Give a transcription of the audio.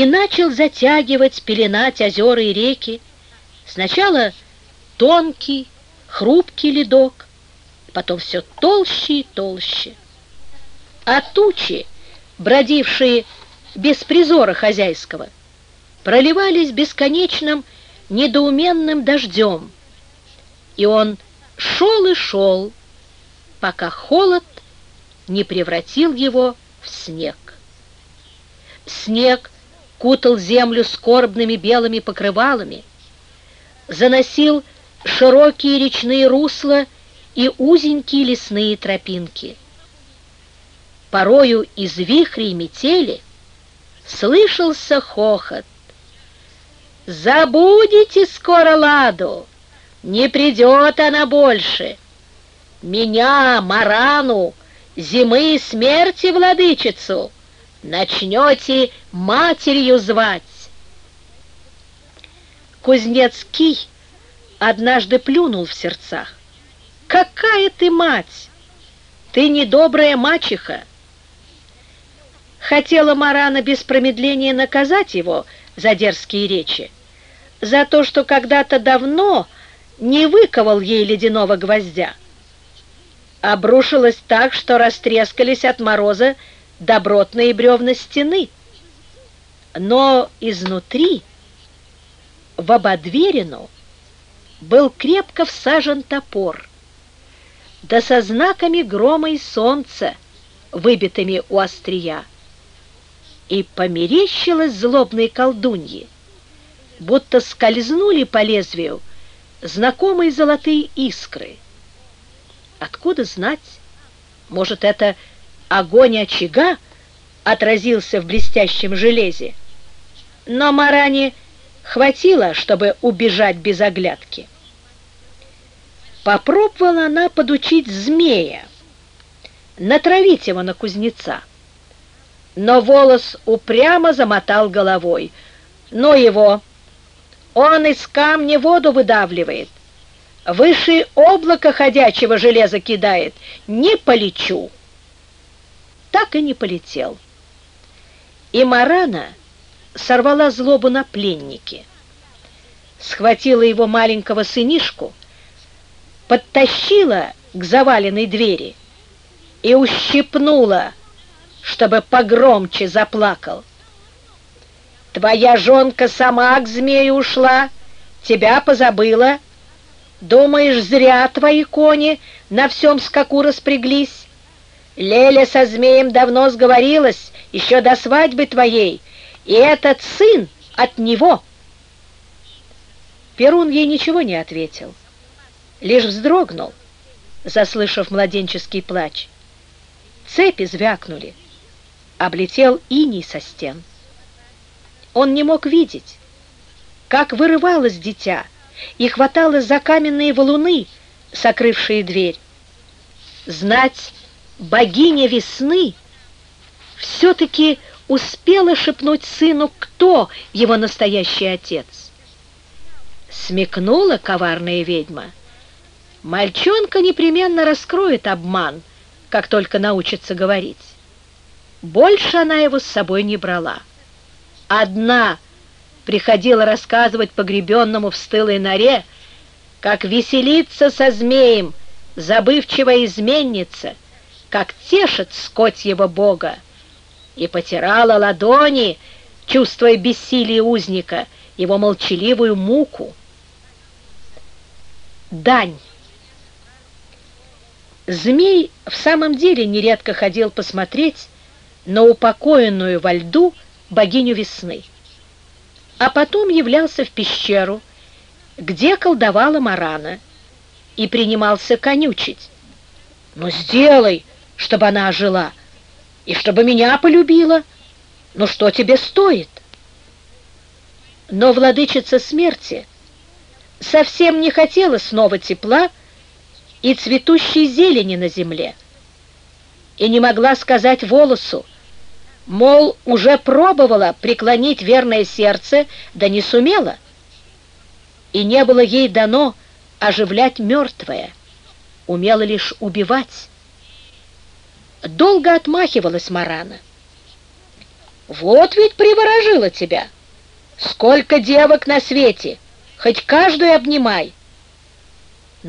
и начал затягивать, пеленать озера и реки. Сначала тонкий, хрупкий ледок, потом все толще и толще. А тучи, бродившие без призора хозяйского, проливались бесконечным недоуменным дождем, и он шел и шел, пока холод не превратил его в снег. Снег кутал землю скорбными белыми покрывалами, заносил широкие речные русла и узенькие лесные тропинки. Порою из вихрей метели слышался хохот. «Забудете скоро Ладу, не придет она больше. Меня, Марану, зимы и смерти владычицу, начнете матерью звать». Кузнец Кий однажды плюнул в сердцах. «Какая ты мать! Ты недобрая мачеха!» Хотела Марана без промедления наказать его за дерзкие речи, за то, что когда-то давно не выковал ей ледяного гвоздя. Обрушилась так, что растрескались от мороза добротные бревна стены. Но изнутри, в ободверину, был крепко всажен топор, да со знаками грома и солнца, выбитыми у острия. И померещилось злобной колдуньи, будто скользнули по лезвию знакомые золотые искры. Откуда знать? Может, это огонь очага отразился в блестящем железе? Но Маране хватило, чтобы убежать без оглядки. Попробовала она подучить змея, натравить его на кузнеца. Но волос упрямо замотал головой. «Ну его! Он из камня воду выдавливает, выше облака ходячего железа кидает. Не полечу!» Так и не полетел. И Марана сорвала злобу на пленнике, схватила его маленького сынишку, подтащила к заваленной двери и ущипнула, чтобы погромче заплакал. «Твоя жонка сама к змею ушла, тебя позабыла. Думаешь, зря твои кони на всем скаку распряглись? Леля со змеем давно сговорилась, еще до свадьбы твоей, и этот сын от него». Перун ей ничего не ответил, лишь вздрогнул, заслышав младенческий плач. Цепи звякнули, облетел иней со стен. Он не мог видеть, как вырывалось дитя и хваталось за каменные валуны, сокрывшие дверь. Знать, богиня весны все-таки успела шепнуть сыну, кто его настоящий отец. Смекнула коварная ведьма. Мальчонка непременно раскроет обман, как только научится говорить. Больше она его с собой не брала. Одна приходила рассказывать погребенному в стылой норе, как веселится со змеем забывчивая изменница, как тешит скотьего бога, и потирала ладони, чувствуя бессилие узника, его молчаливую муку. Дань. Змей в самом деле нередко ходил посмотреть на упокоенную во льду богиню весны, а потом являлся в пещеру, где колдовала Марана, и принимался конючить. «Ну сделай, чтобы она ожила, и чтобы меня полюбила. Ну что тебе стоит?» Но владычица смерти совсем не хотела снова тепла и цветущей зелени на земле, и не могла сказать волосу, мол, уже пробовала преклонить верное сердце, да не сумела, и не было ей дано оживлять мертвое, умела лишь убивать. Долго отмахивалась Марана. Вот ведь приворожила тебя! Сколько девок на свете! Хоть каждую обнимай!»